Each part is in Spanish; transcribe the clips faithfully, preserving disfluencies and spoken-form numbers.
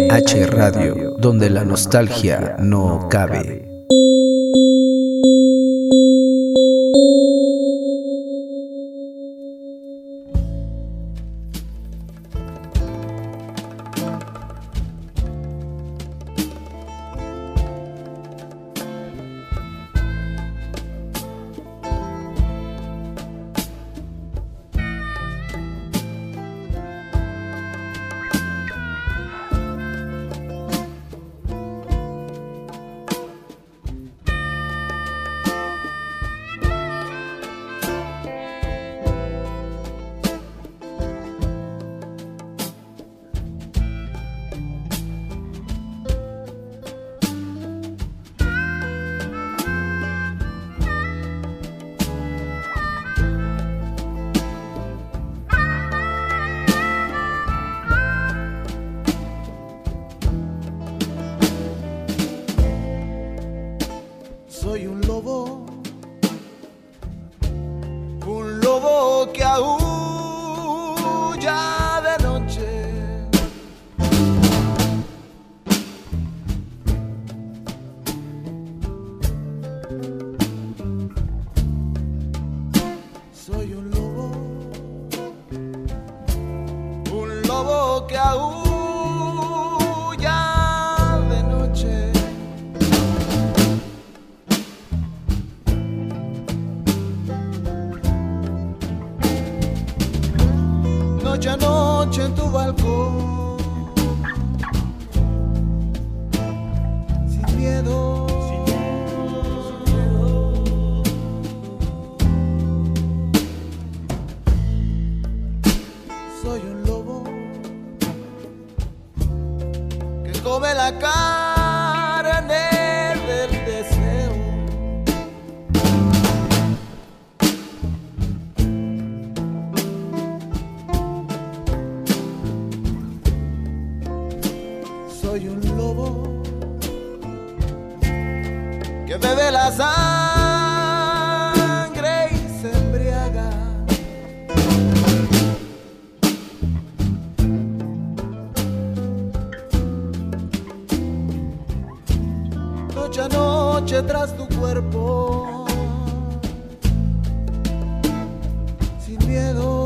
H Radio, donde la nostalgia no cabe. Soy un lobo, un lobo que aúlla de noche. Soy un lobo, un lobo que aúlla de noche. Noche a noche en tu balcón, sin miedo, sin miedo. Soy un lobo que come la carne del deseo. Soy un lobo que bebe la sangre y se embriaga. Noche a noche tras tu cuerpo, sin miedo.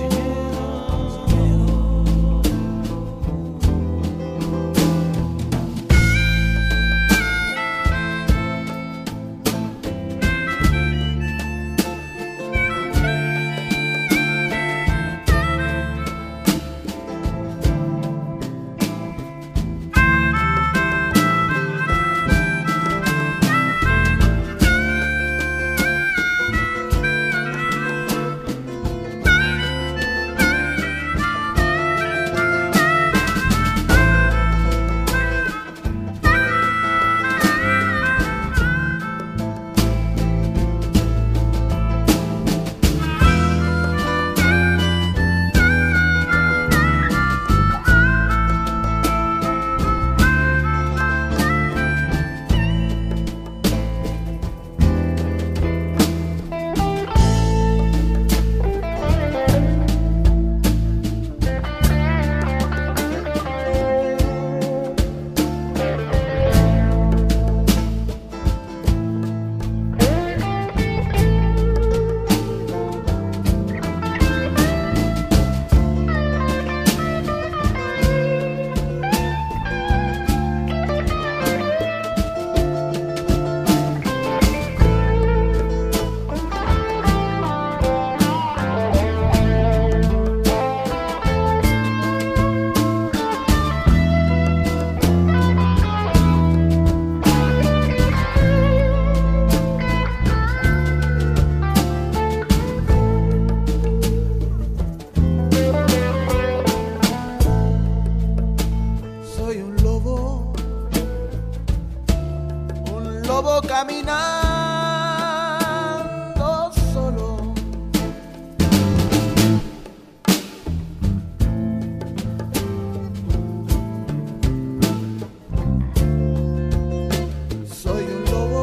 Lobo caminando solo. Soy un lobo,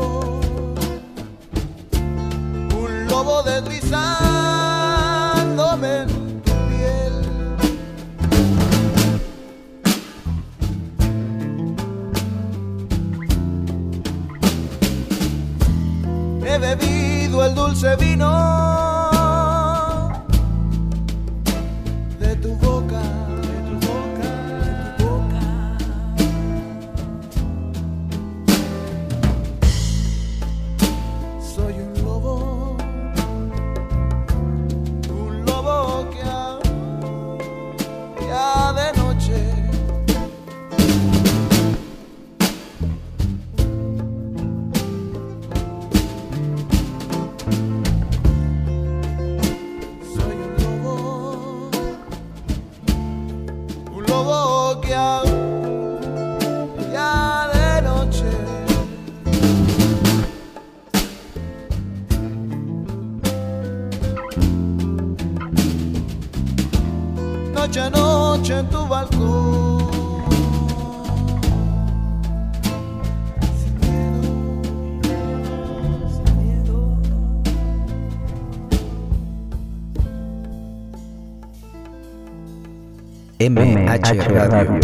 un lobo deslizándome en tu piel. dulce vino de tu boca, de tu boca, de tu boca. Soy un lobo, un lobo que aúlla de noche. Que aúlla de noche. Noche a noche en tu balcón, sin miedo, sin miedo. M H Radio.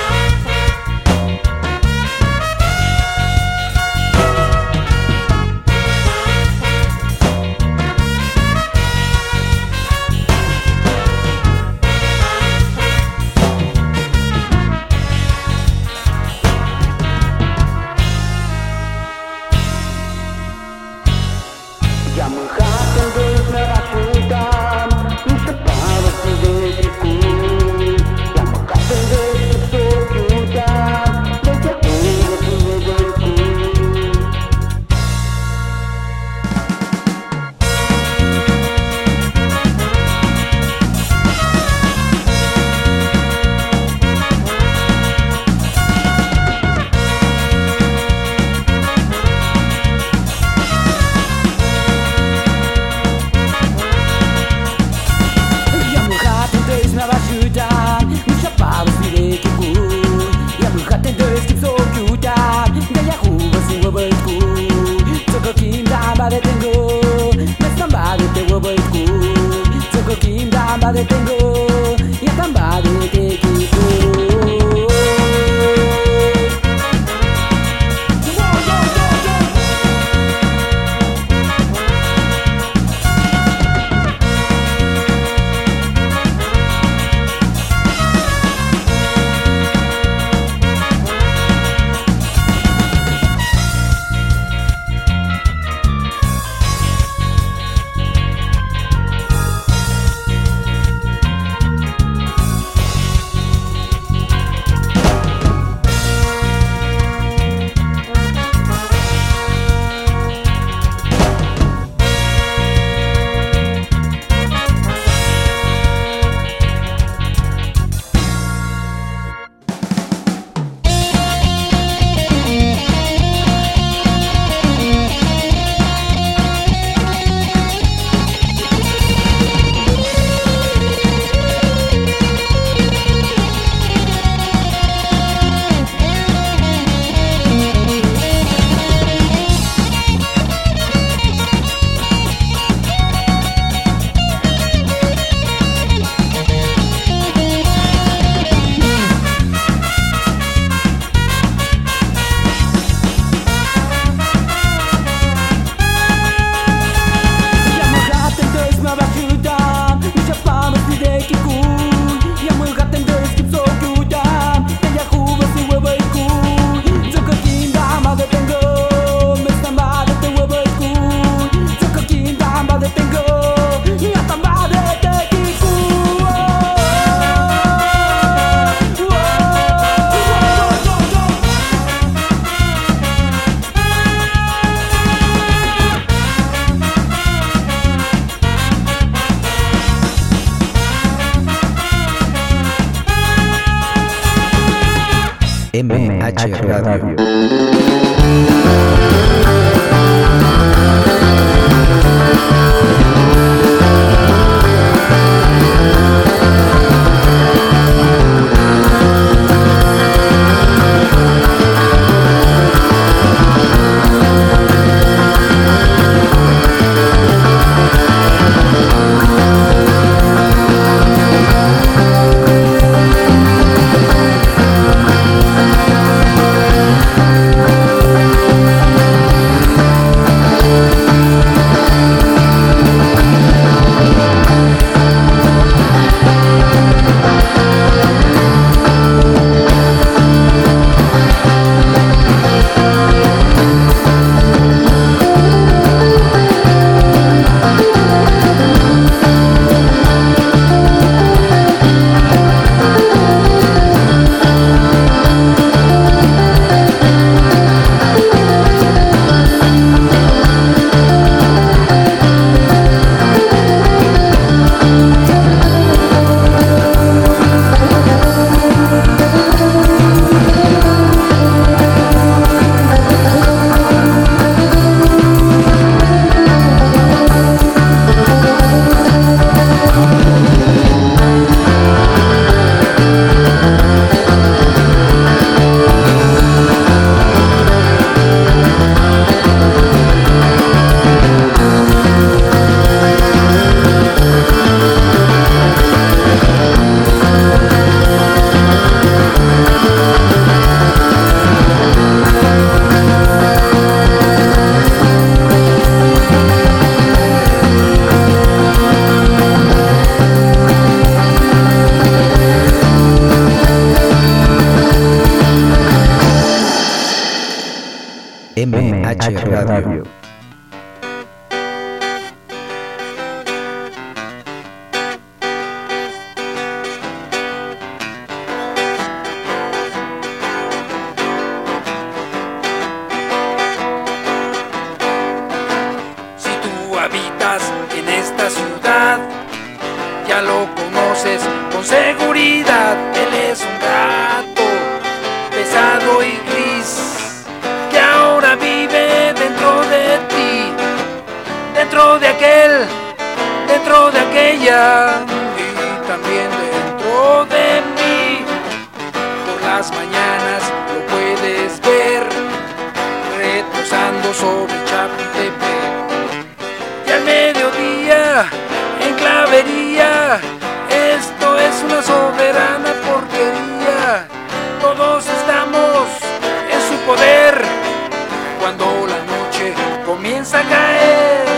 M H Radio. oscuridad. Él es un gato pesado y gris que ahora vive dentro de ti, dentro de aquel, dentro de aquella y también dentro de mí. Por las mañanas lo puedes ver reposando sobre Chapultepec, y al mediodía en Clavería. Esto es una soberana porquería. Todos estamos en su poder cuando la noche comienza a caer.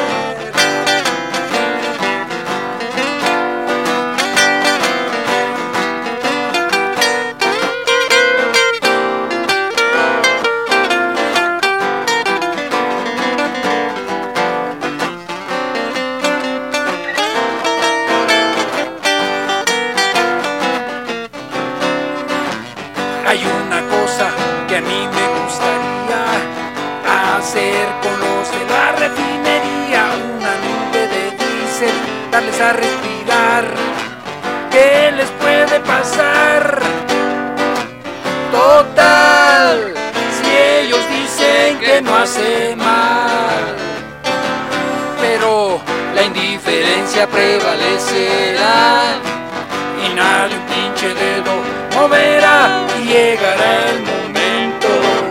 Hay una cosa que a mí me gustaría hacer con los de la refinería, una nube de diésel, darles a respirar. ¿Qué les puede pasar? Total, si ellos dicen que no hace mal, pero la indiferencia prevalecerá y nadie un pinche dedo moverá, y llegará el momento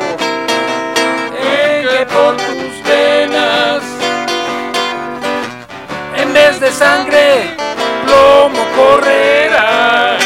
en que por tus venas, en vez de sangre, plomo correrá.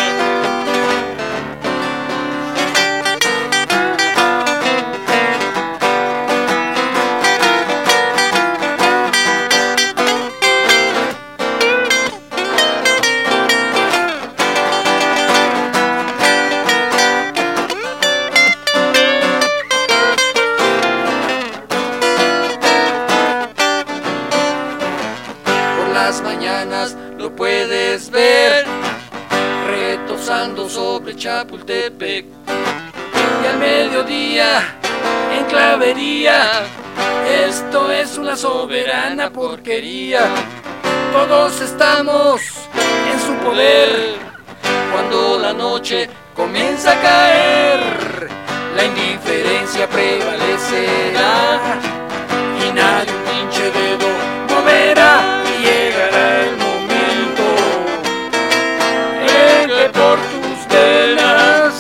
Mañanas lo puedes ver retosando sobre Chapultepec, y al mediodía en Clavería. Esto es una soberana porquería. Todos estamos en su poder cuando la noche comienza a caer. La indiferencia prevalecerá y nadie un pinche dedo moverá. Llegará el momento en que por tus venas,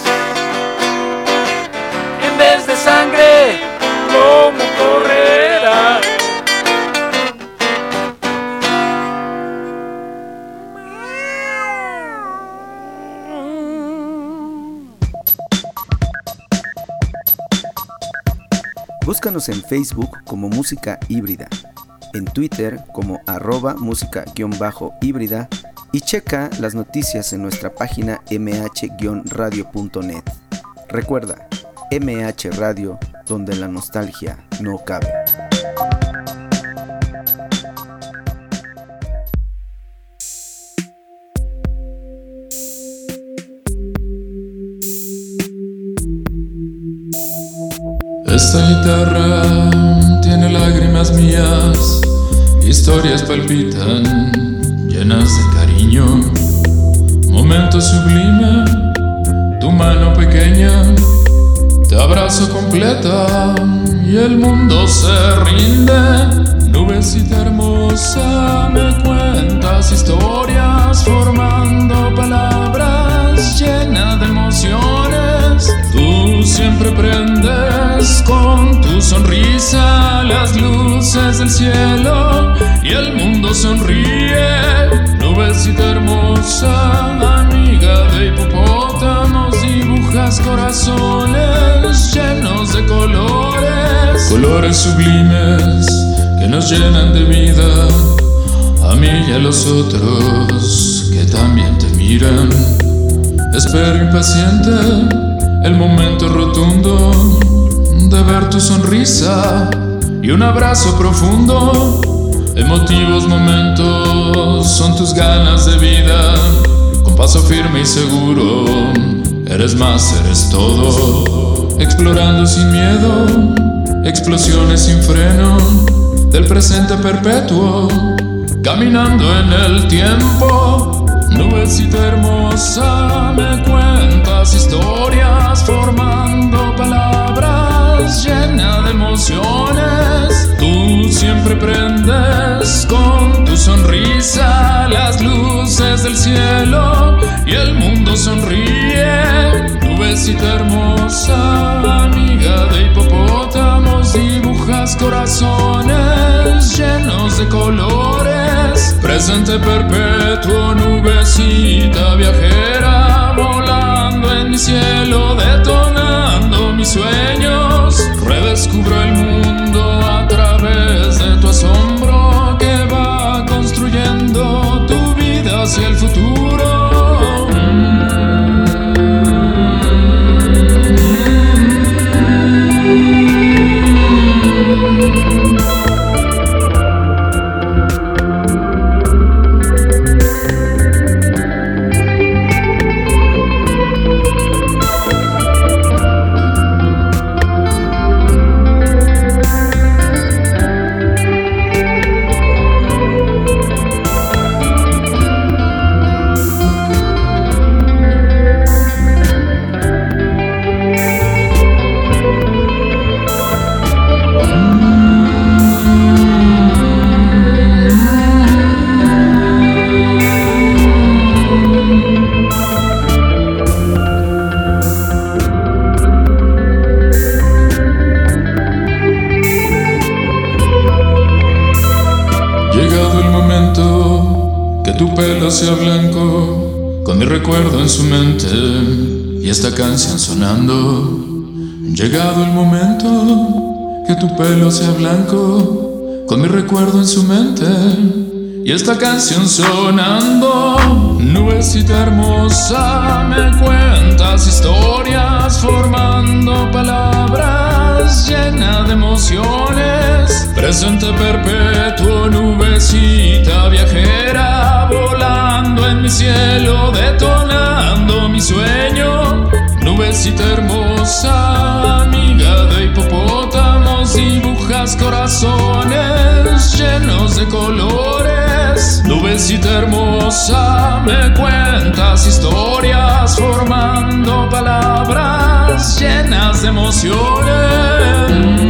en vez de sangre, plomo correrá. Búscanos en Facebook como Música Híbrida, en Twitter como arroba música-híbrida, y checa las noticias en nuestra página eme hache radio punto net. Recuerda, eme hache Radio, donde la nostalgia no cabe. Esta guitarra tiene lágrimas mías, historias palpitan, llenas de cariño, momento sublime, tu mano pequeña, te abrazo completa y el mundo se rinde. Nubecita hermosa, me cuentas historias, formando palabras llenas de emociones. Tú siempre prendes con tu sonrisa las luces del cielo y el mundo sonríe. Nubecita hermosa, amiga de hipopótamos, dibujas corazones llenos de colores, colores sublimes que nos llenan de vida, a mí y a los otros que también te miran. Espero impaciente el momento rotundo de ver tu sonrisa y un abrazo profundo. Emotivos momentos son tus ganas de vida, con paso firme y seguro, eres más, eres todo. Explorando sin miedo, explosiones sin freno, del presente perpetuo, caminando en el tiempo. Nubecita hermosa, me cuentas historias formando palabras llenas de emociones. Tú siempre prendes con tu sonrisa las luces del cielo y el mundo sonríe. Nubecita hermosa, amiga de hipopótamos, dibujas corazones llenos de colores. Presente perpetuo, nubecita viajera, volando en mi cielo, detonando mis sueños. Redescubro el mundo a través de tu asombro, que va construyendo tu vida hacia el futuro. Sea blanco, con mi recuerdo en su mente y esta canción sonando. Llegado el momento que tu pelo sea blanco, con mi recuerdo en su mente y esta canción sonando. Nubecita hermosa, me cuentas historias formando palabras llenas de emociones. Presente perpetuo, nubecita viajera, volando en mi cielo, detonando mi sueño. Nubecita hermosa, amiga de hipopótamos, dibujas corazones llenos de colores. Nubecita hermosa, me cuentas historias formando palabras llenas de emociones.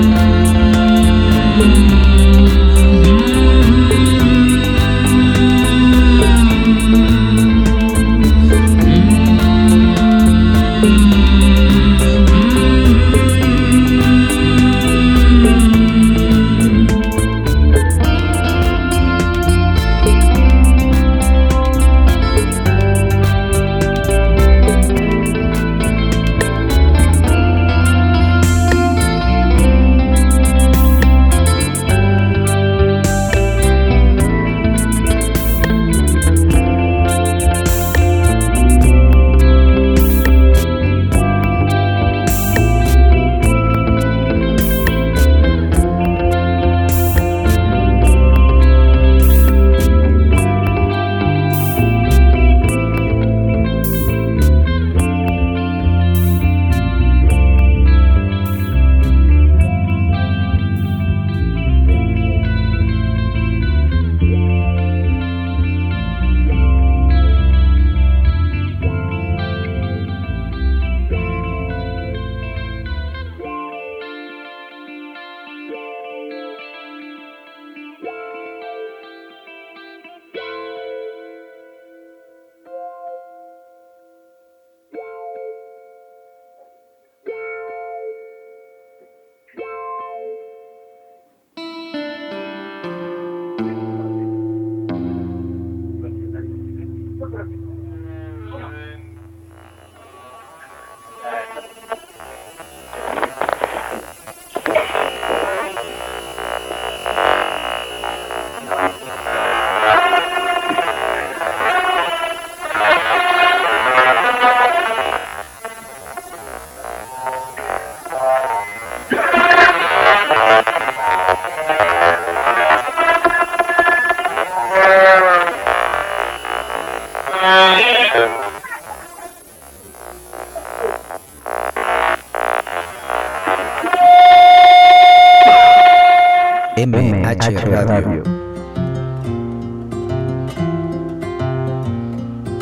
M H Radio.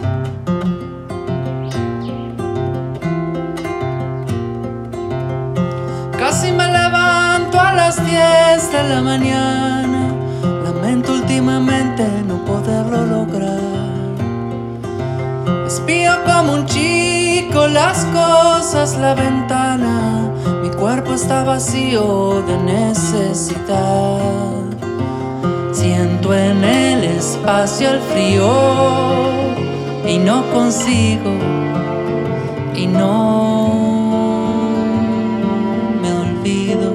diez de la mañana. Lamento últimamente no poderlo lograr. Espío como un chico las cosas, la ventana. Mi cuerpo está vacío de necesidad. Siento en el espacio el frío y no consigo, y no me olvido.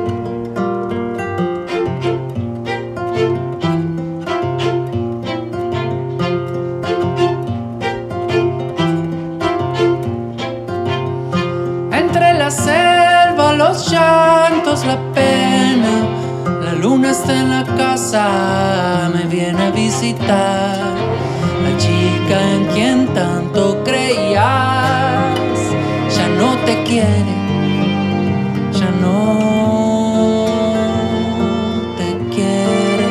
Entre la selva, los llantos, la pena, la luna está en la casa, me viene a visitar. La chica en quien tanto creías ya no te quiere, ya no te quiere.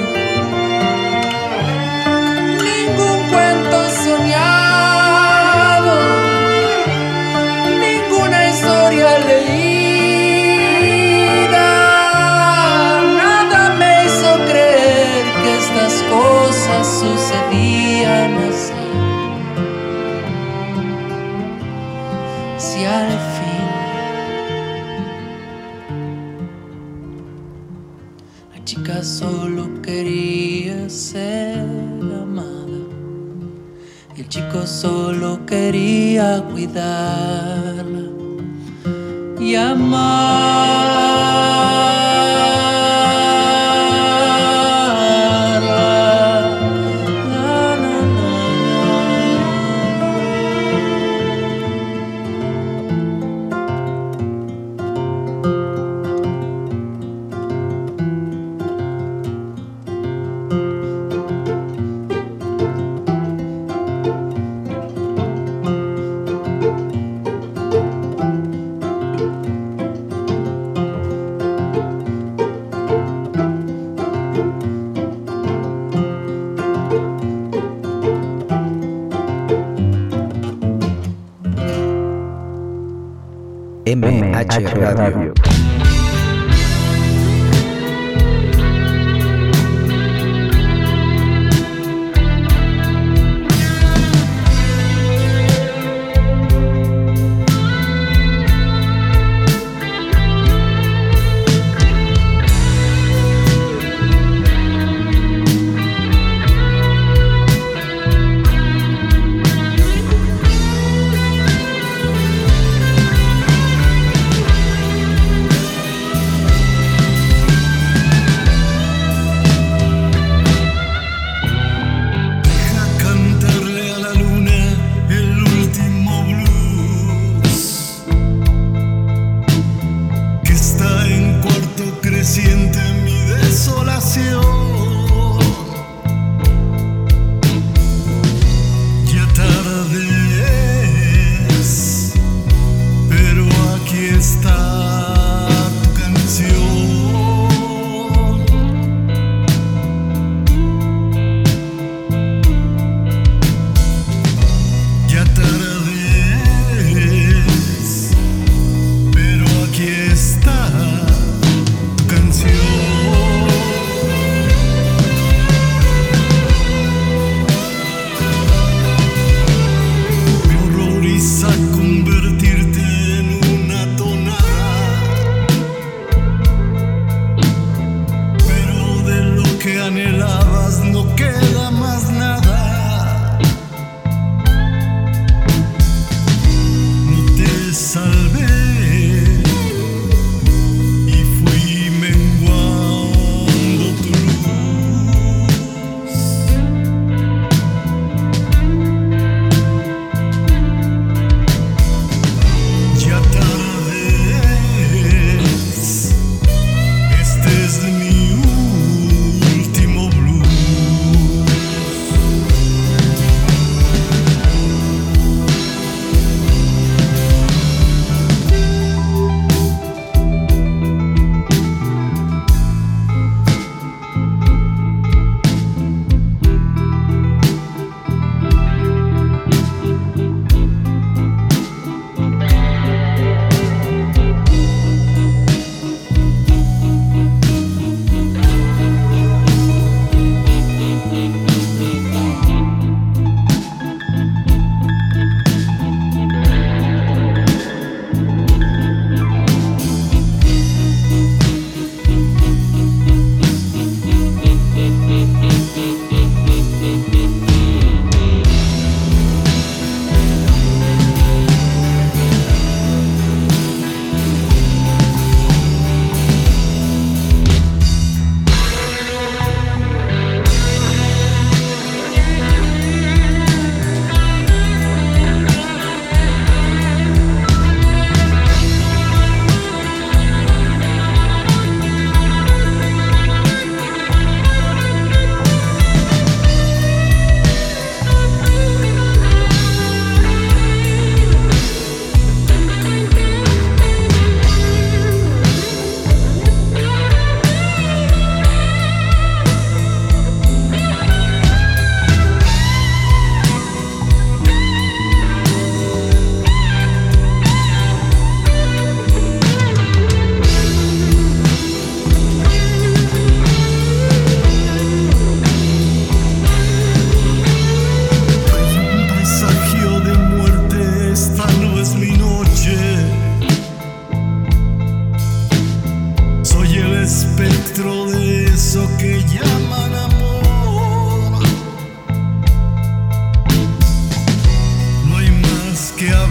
Ningún cuento soñado, ninguna historia leída, nada me hizo creer que estas cosas sucedían así. Si al fin la chica solo quería ser amada, el chico solo quería cuidarla y amarla. La, la, la, M H Radio.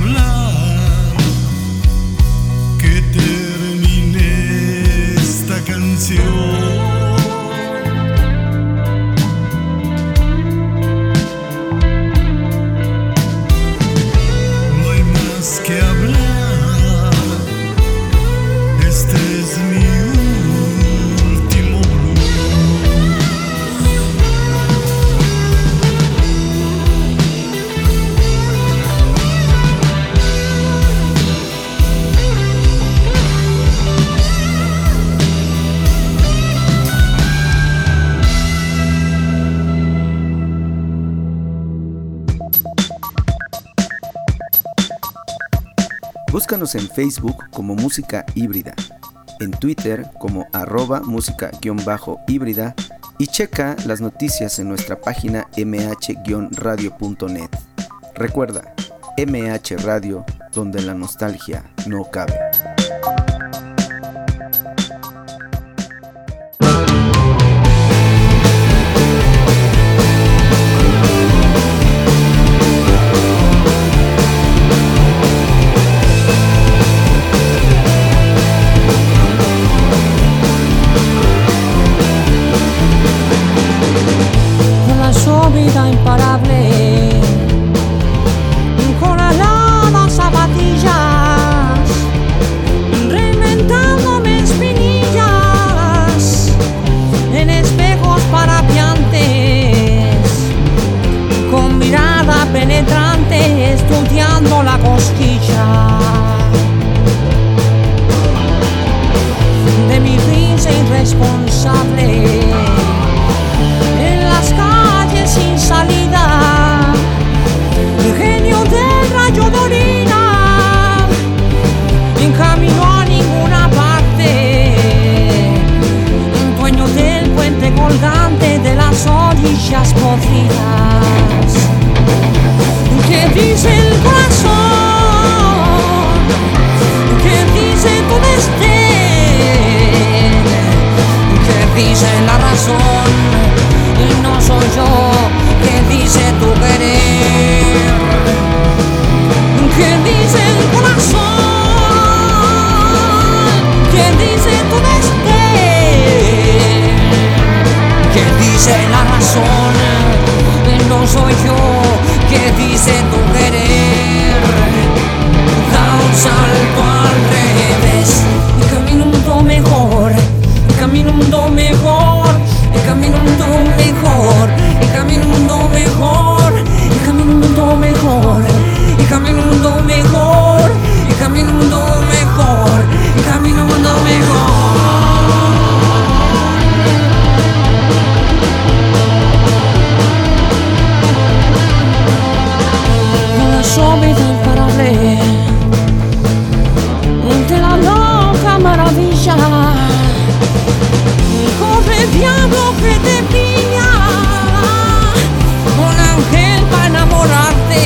hablar que termine esta canción. Que hablar, este es mi último Búscanos en Facebook como Música Híbrida, en Twitter como arroba música-híbrida y checa las noticias en nuestra página eme hache radio punto net. Recuerda, eme hache Radio, donde la nostalgia no cabe. Imparable, con aladas zapatillas, reinventándome espinillas en espejos parapiantes, con mirada penetrante estudiando la cosquilla de mi prisa irresponsable. Sin salida, genio del rayo de orina, en camino a ninguna parte, dueño del puente colgante de las orillas podridas. ¿Qué dice el corazón? ¿Qué dice tu desdén? ¿Qué dice la razón? Y no soy yo, que dice tu querer, que dice el corazón, que dice tu desdén, que dice la razón, y no soy yo, que dice tu querer. Da un salto al revés y camina un mundo mejor, camina un mundo mejor. Camino un mundo mejor, y camino un mundo mejor, y camino un mundo mejor, y camino un mundo mejor, y camino un mundo mejor, y camino un mundo mejor. Con la súbita imparable de la loca maravilla, corre diablo que te pilla, un ángel para enamorarte,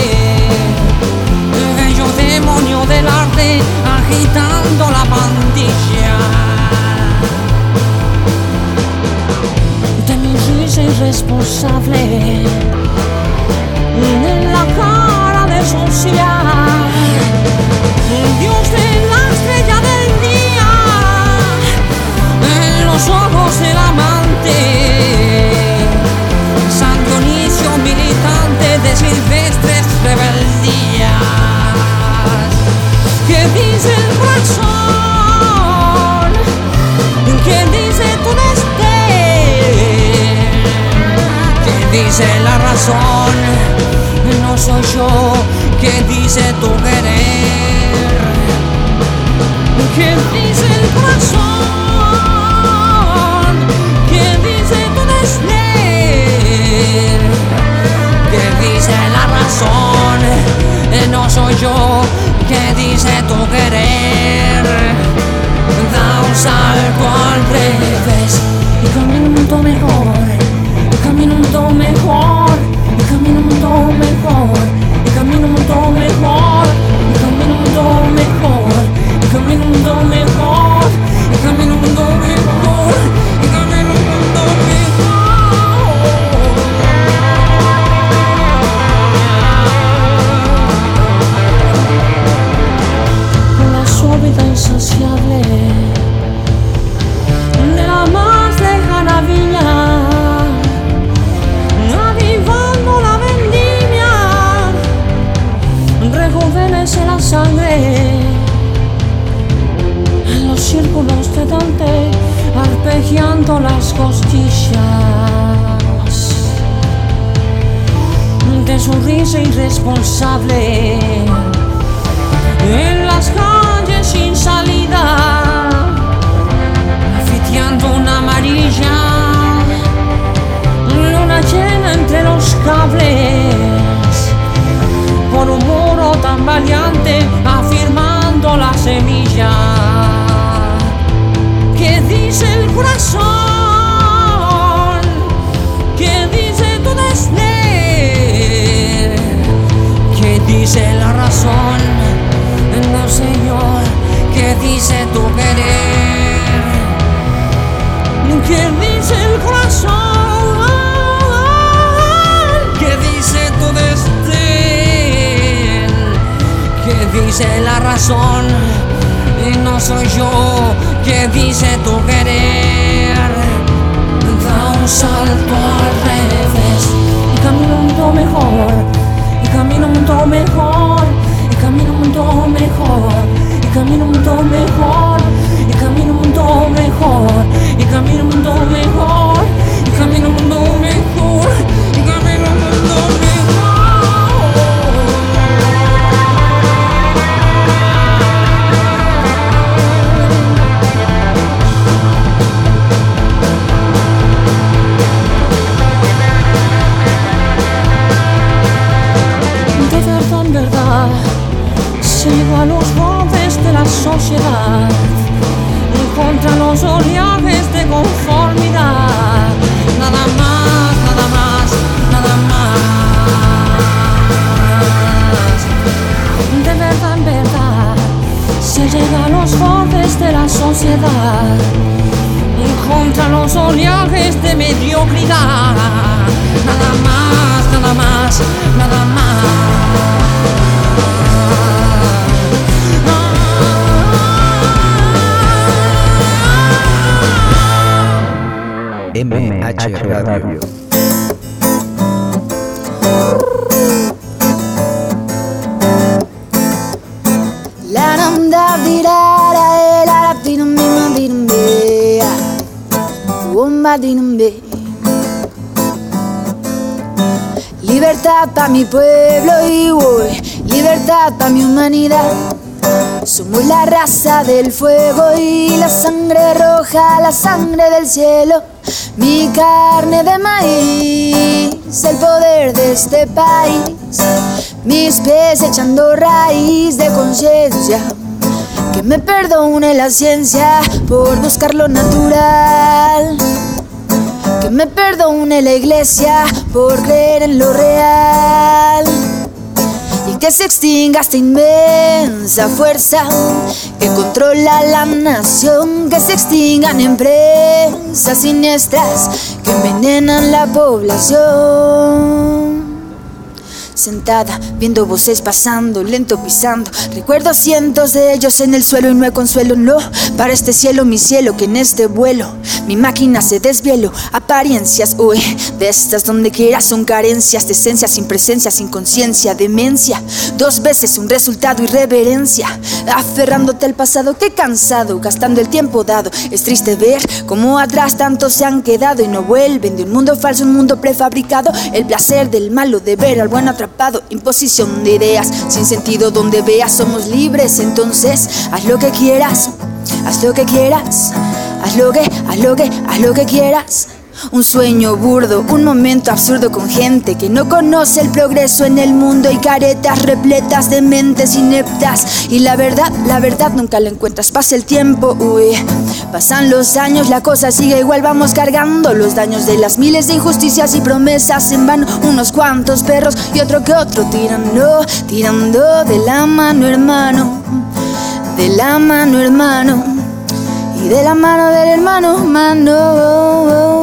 el bello demonio del arte agitando la pandilla de mi risa irresponsable en la cara de social, Dios de la estrella del día, en los ojos del amante, San Dionisio militante de silvestres rebeldías. ¿Qué dice el corazón? ¿Qué dice tu desdén? ¿Qué dice la razón? No soy yo, ¿qué dice tu querer? ¿Qué dice el corazón? ¿Qué dice tu desdén? ¿Qué dice la razón? No soy yo, ¿qué dice tu querer? Da un salto al revés y camina un mundo mejor, y camina un mundo mejor, y camina un mundo mejor, y camina un mundo mejor, y camina un mundo mejor, y camina un mundo mejor, y camina un mundo mejor, y camina un mundo mejor. dice la sangre en los círculos de Dante, arpegiando las costillas de su risa irresponsable en las calles sin salida, anfiteando una amarilla luna llena entre los cables, por un muro tan valiante afirmando la semilla. ¿Qué dice el corazón? ¿Qué dice tu desdén? ¿Qué dice la razón? No, Señor. ¿Qué dice tu querer? ¿Qué dice el corazón? ¿Qué dice tu desdén? ¿Qué dice la razón? No soy yo. ¿Qué dice tu querer? Da un salto al revés y camina un mundo mejor, y camina un mundo mejor, y camina un mundo mejor, y camina un mundo mejor, y camina un mundo mejor, y camina un mundo mejor, y camina un mundo mejor, y camina un mundo mejor. Sigo a los bordes de la sociedad y contra los oleajes de conformidad. Nada más, nada más, nada más. De verdad, en verdad, se llega a los bordes de la sociedad y contra los oleajes de mediocridad. Nada más, nada más, nada más. M H Radio. La nanda dirara la dinamima dinambe bomba dinambe. Libertad pa' mi pueblo y voy, libertad pa' mi humanidad. Somos la raza del fuego y la sangre roja, la sangre del cielo. Mi carne de maíz, el poder de este país. Mis pies echando raíz de conciencia. Que me perdone la ciencia por buscar lo natural. Que me perdone la iglesia por creer en lo real. Y que se extinga esta inmensa fuerza que controla la nación. Que se extingan empresas siniestras que envenenan la población. Sentada, viendo voces pasando, lento pisando. Recuerdo cientos de ellos en el suelo y no hay consuelo, no. Para este cielo, mi cielo, que en este vuelo mi máquina se desvielo. Apariencias, uy, de estas donde quiera son carencias de esencia, sin presencia, sin conciencia, demencia. Dos veces un resultado, irreverencia. Aferrándote al pasado, qué cansado, gastando el tiempo dado. Es triste ver cómo atrás tantos se han quedado y no vuelven de un mundo falso, un mundo prefabricado. El placer del malo de ver al bueno atrapado. Imposición de ideas sin sentido donde veas somos libres. Entonces haz lo que quieras, haz lo que quieras, haz lo que, haz lo que, haz lo que quieras. Un sueño burdo, un momento absurdo con gente que no conoce el progreso en el mundo y caretas repletas de mentes ineptas. Y la verdad, la verdad nunca la encuentras. Pasa el tiempo, uy, pasan los años, la cosa sigue igual. Vamos cargando los daños de las miles de injusticias y promesas en vano. Unos cuantos perros y otro que otro tirando, tirando de la mano, hermano. De la mano, hermano. Y de la mano del hermano, mano.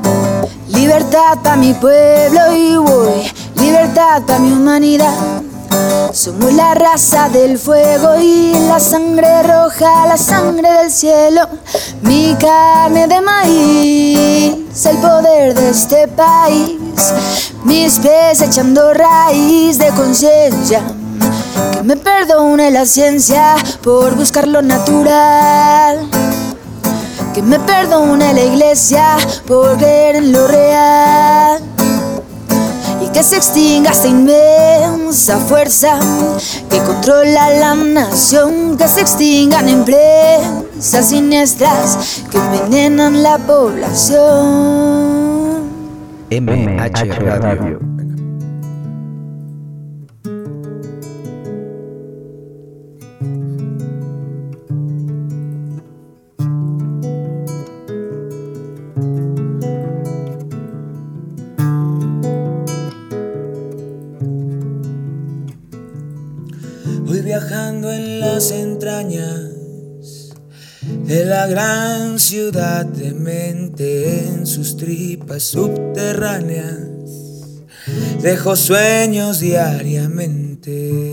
Libertad pa' mi pueblo y voy, libertad pa' mi humanidad. Somos la raza del fuego y la sangre roja, la sangre del cielo. Mi carne de maíz, el poder de este país. Mis pies echando raíz de conciencia. Que me perdone la ciencia por buscar lo natural. Que me perdone la iglesia por creer en lo real. Y que se extinga esta inmensa fuerza que controla la nación. Que se extingan empresas siniestras que envenenan la población. M H Radio. Voy viajando en las entrañas de la gran ciudad de mente, en sus tripas subterráneas dejo sueños diariamente.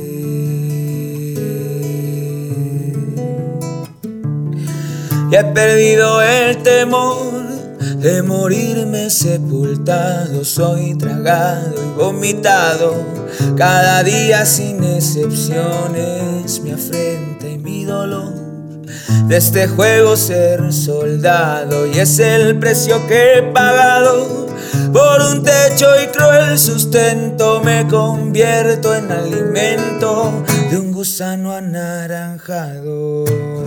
Y he perdido el temor de morirme sepultado. Soy tragado y vomitado cada día sin excepciones. Mi afrenta y mi dolor de este juego ser soldado. Y es el precio que he pagado por un techo y cruel sustento. Me convierto en alimento de un gusano anaranjado.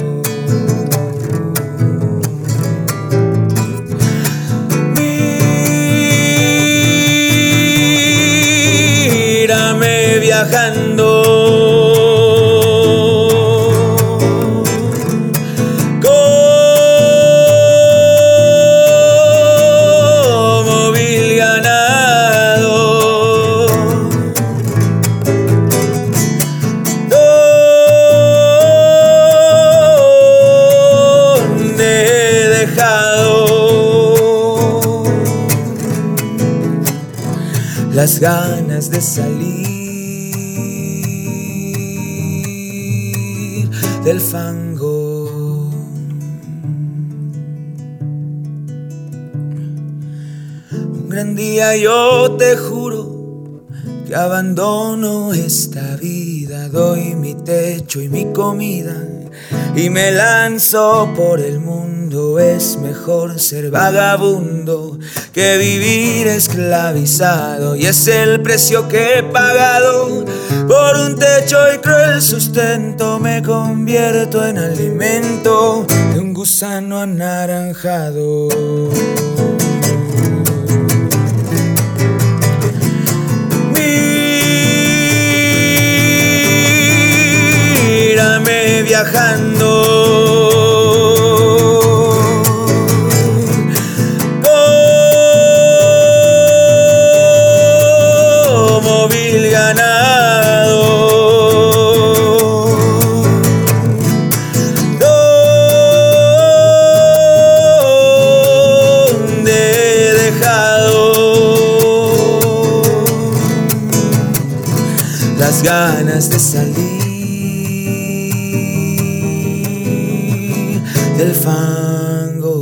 Mírame viajando como vil ganado, donde he dejado las ganas de salir del fango. Un gran día yo te juro que abandono esta vida. Doy mi techo y mi comida y me lanzo por el mundo. Es mejor ser vagabundo que vivir esclavizado. Y es el precio que he pagado por un techo y cruel sustento. Me convierto en alimento de un gusano anaranjado. Mírame viajando como vil ganado, donde he dejado las ganas de salir del fango.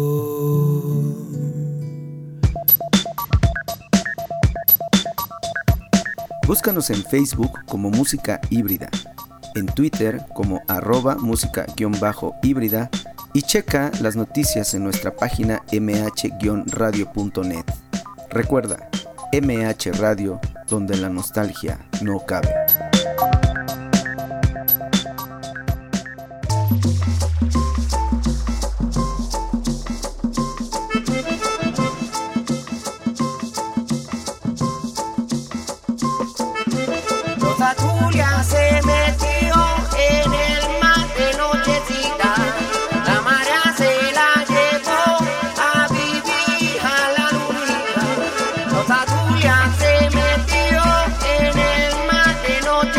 Búscanos en Facebook como Música Híbrida, en Twitter como arroba música-híbrida y checa las noticias en nuestra página m h radio punto net. Recuerda, M H Radio, donde la nostalgia no cabe. Rosa Julia se metió en el mar de nochecita. La marea se la llevó a vivir a la lunita. Rosa Julia se metió en el mar de nochecita.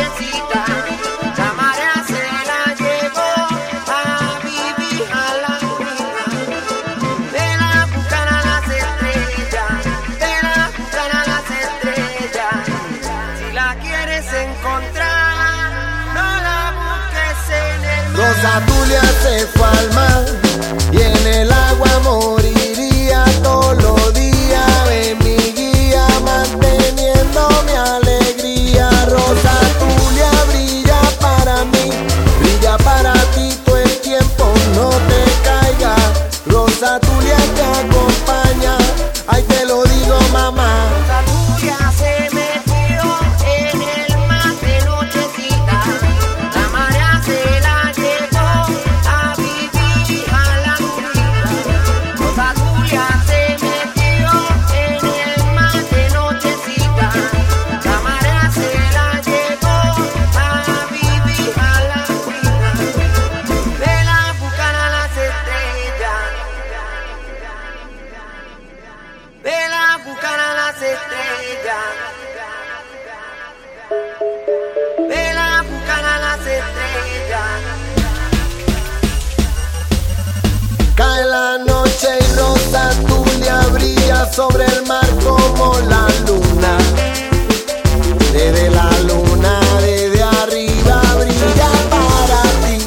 Rosa Tulia se fue al mar y en el agua moriría todos los días. Ven mi guía manteniendo mi alegría. Rosa Tulia brilla para mí, brilla para ti todo el tiempo, no te caigas. Rosa Tulia te acompaña, ay te lo digo mamá. Rosa Tulia se metió en el mar de nochecita, la marea se la llevó a vivir a la orilla. Rosa Tulia se metió en el mar de nochecita, la marea se la llevó a vivir a la orilla. Vela buscar a las estrellas, vela buscar a las estrellas, vela buscar a las estrellas. Cae la noche y Rosa Tulia brilla sobre el mar como la luna. Desde la luna, desde arriba brilla para ti.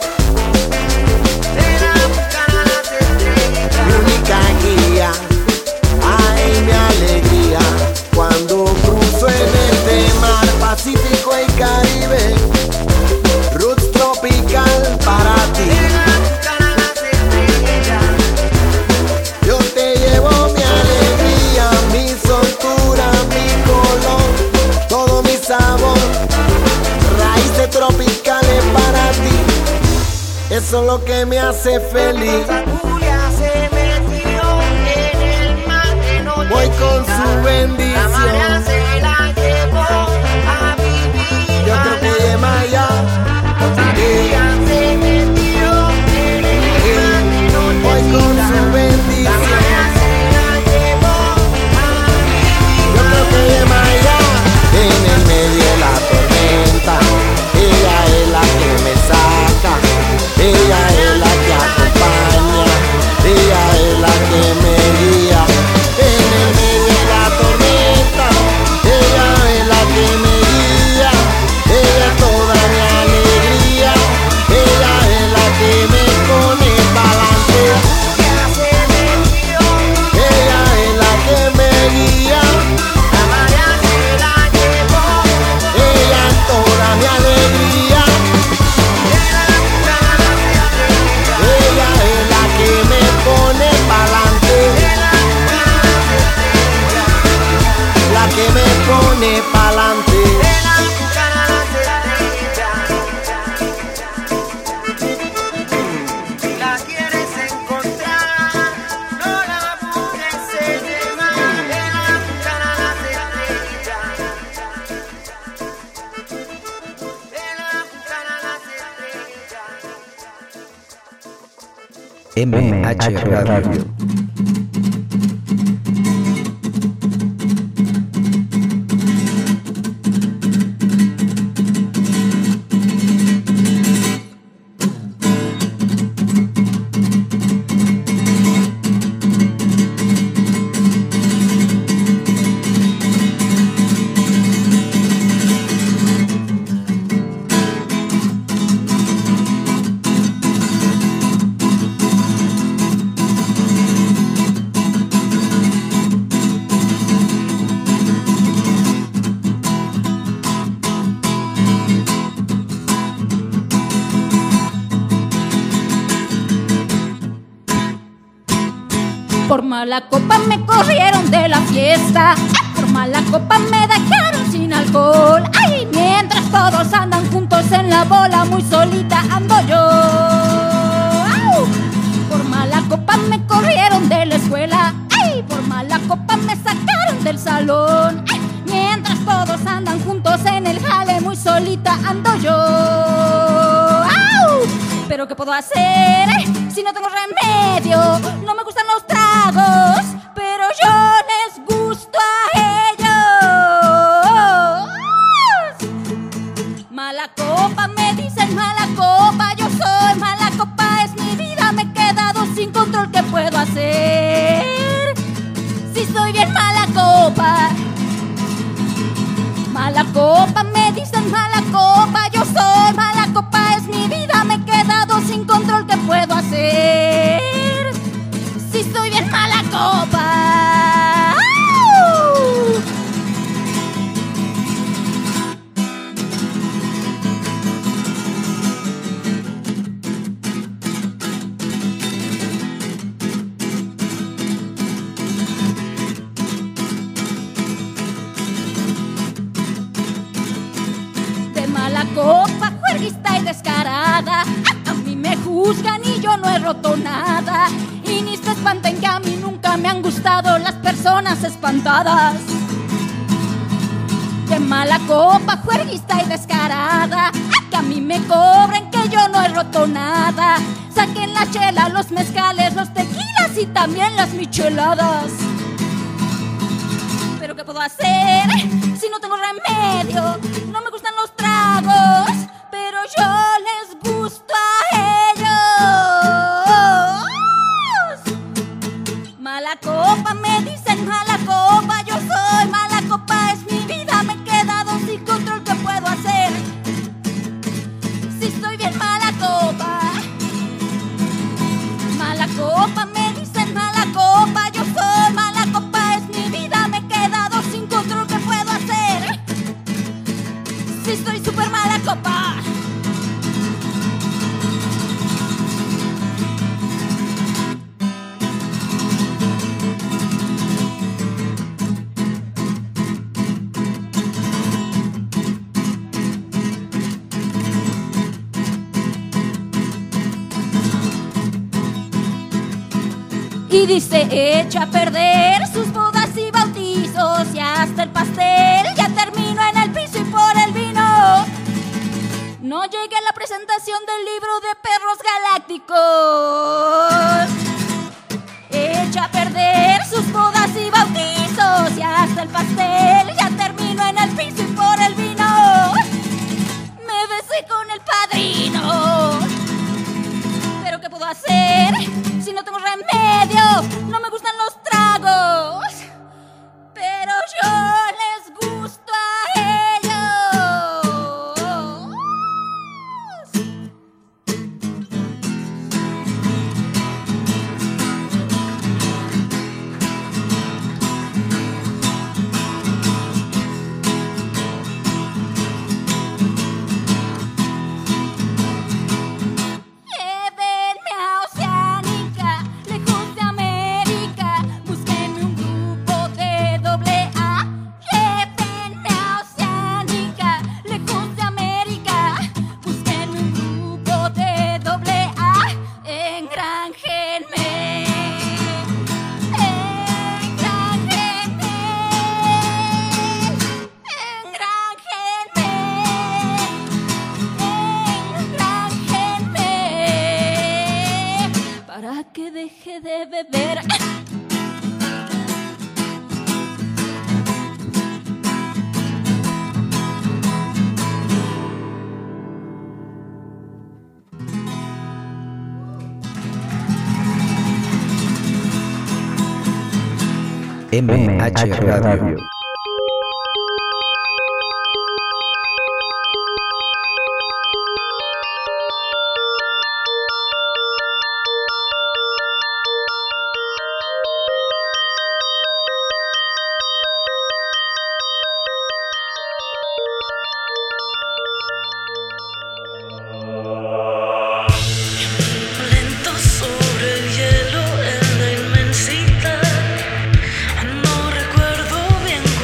Vela buscar a las estrellas. Mi única guía, ay mi alegría. Cuando cruzo en este mar Pacífico y Caribe, roots tropical para ti. Vela buscar a las estrellas. Yo te llevo mi alegría, mi soltura, mi color, todo mi sabor, raíces tropicales para ti. Eso es lo que me hace feliz. Rosa Tulia se metió en el mar de noche. Voy con su bendición. La marea se la llevó a vivir. Yo creo que lleva allá. Rosa Tulia se metió en el mar de noche. Voy con su La bendición. marea se la llevó a vivir. Yo creo que lleva allá. En el medio de la tormenta, ella es la que me saca, ella es la que acompaña, ella es la que me guía. En el medio de la tormenta, ella es la que me guía, ella es toda mi alegría, ella es la que me pone pa'lante, Tulia se metió, ella es la que me guía, la marea se la llevó. ella es toda mi alegría, Vela buscar a las estrellas. ella es la que me pone pa'lante, Vela buscar a las estrellas. la que me pone pa'lante. Vela buscar a las estrellas. Si la quieres encontrar, no la busques en el mar. Vela buscar a las estrellas. Vela buscar a las estrellas. M H Radio. Por mala copa me corrieron de la fiesta, por mala copa me dejaron sin alcohol. Ay, mientras todos andan juntos en la bola, muy solita ando yo. Au. Por mala copa me corrieron de la escuela, ay, por mala copa me sacaron del salón. Ay, mientras todos andan juntos en el jale, muy solita ando yo. Au. Pero ¿qué puedo hacer si no tengo remedio? No me gustan los tragos, pero yo les gusto a ellos. Mala copa, me dicen mala copa, yo soy mala copa, es mi vida, me he quedado sin control, ¿qué puedo hacer? Si soy bien mala copa. Mala copa, me dicen mala copa, yo soy mala copa, es mi vida, me he quedado puedo hacer si estoy bien mala copa. ¡Au! De mala copa, juerguista y descarada, a mí me juzgan y yo no he roto nada. Y ni se espanten que a mí nunca me han gustado las personas espantadas. De mala copa, juerguista y descarada, que a mí me cobren que yo no he roto nada. Saquen la chela, los mezcales, los tequilas y también las micheladas. ¿Pero qué puedo hacer si no tengo remedio? No me gustan los tragos, pero yo les gusto a ellos. Mala copa, me dicen mala copa, yo soy mala copa, es mi vida, me he quedado sin control, ¿qué puedo hacer si estoy bien mala copa? Mala copa, me dicen mala copa, yo soy mala copa, es mi vida, me he quedado sin control, ¿qué puedo hacer si estoy súper mala copa? Y dice, echa a perder sus bodas y bautizos y hasta el pastel ya terminó en el piso y por el vino. No llegué a la presentación del libro de perros galácticos. Echa a perder sus bodas y bautizos y hasta el pastel ya terminó en el piso y por el vino. Me besé con el padrino. ¿Pero qué puedo hacer si no tengo remedio? No me gustan los tragos, pero yo les gusto a ellos. Llévenme a Oceánica, lejos de América, búsquenme un grupo de doble A. Llévenme a Oceánica, lejos de América, búsquenme un grupo de doble A. Engranjenme, engranjenme, engranjenme, engranjenme, para que deje de beber. M H Radio. Lento sobre el hielo en la inmensidad. No recuerdo bien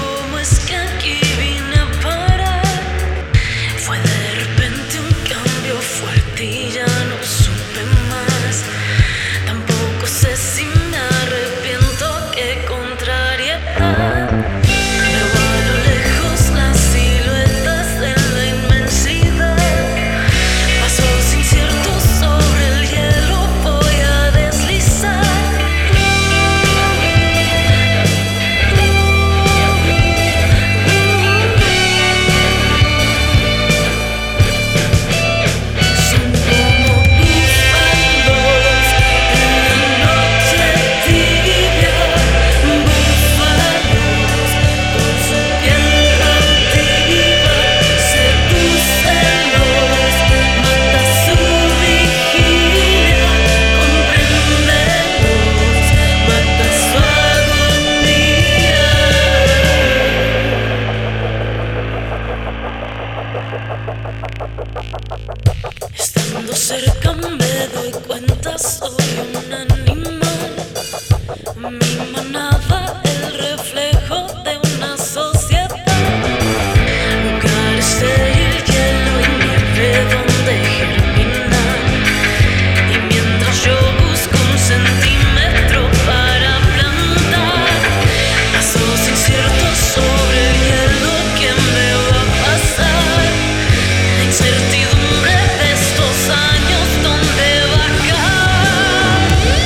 de cuentas soy un animal. Mi manada, el reflejo de una sociedad. Lugares de hielo y nieve donde germinar. Y mientras yo busco un centímetro para plantar, pasos inciertos sobre el hielo, ¿quién me va a pasar? La incertidumbre de estos años, ¿dónde va a caer?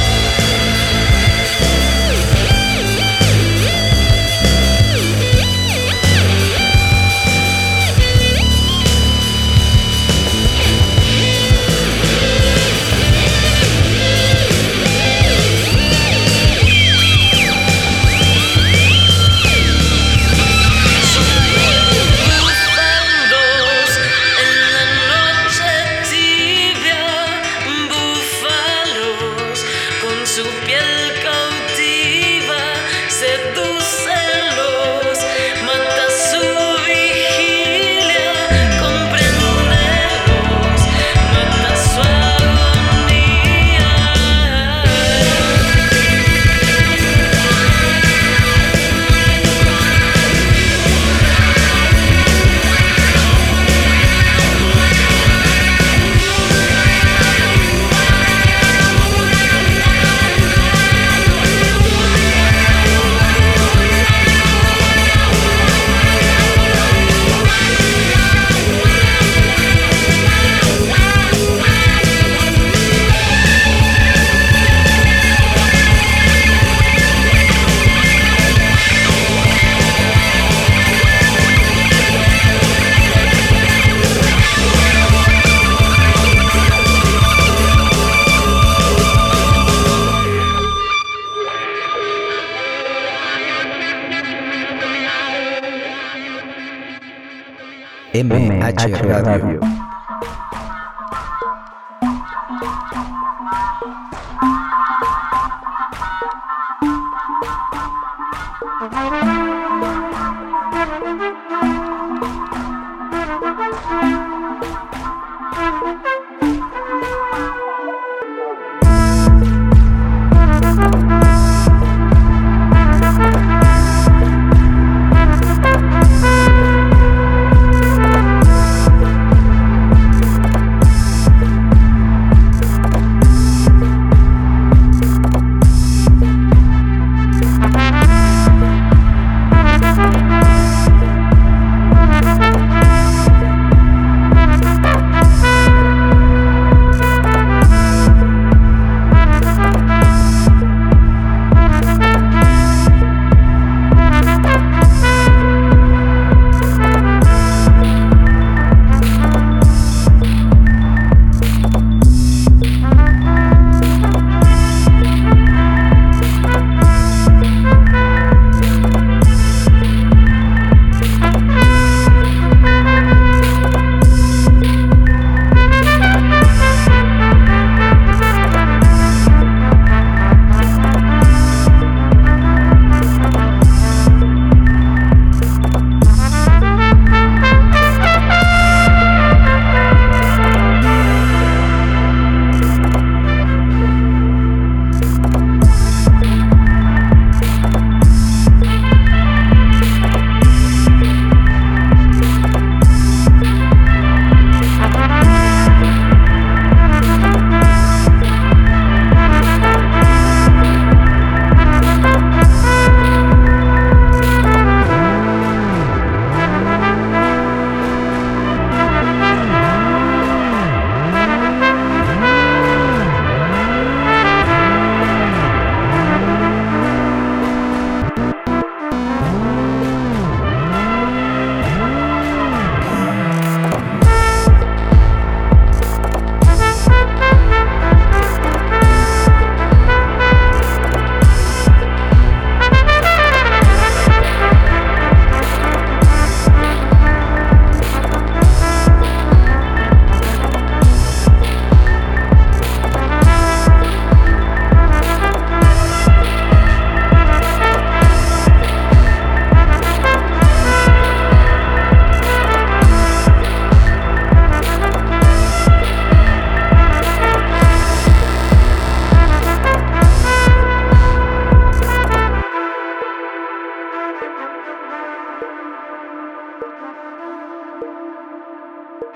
Búfalos en la noche tibia, búfalos con su piel cautiva, sedúcelos, mata su vigilia, compréndelos, mata su agonía. M H Radio.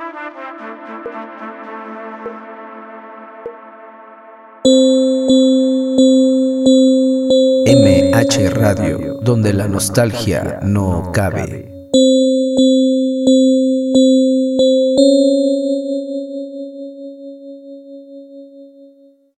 M H Radio, donde la nostalgia no cabe.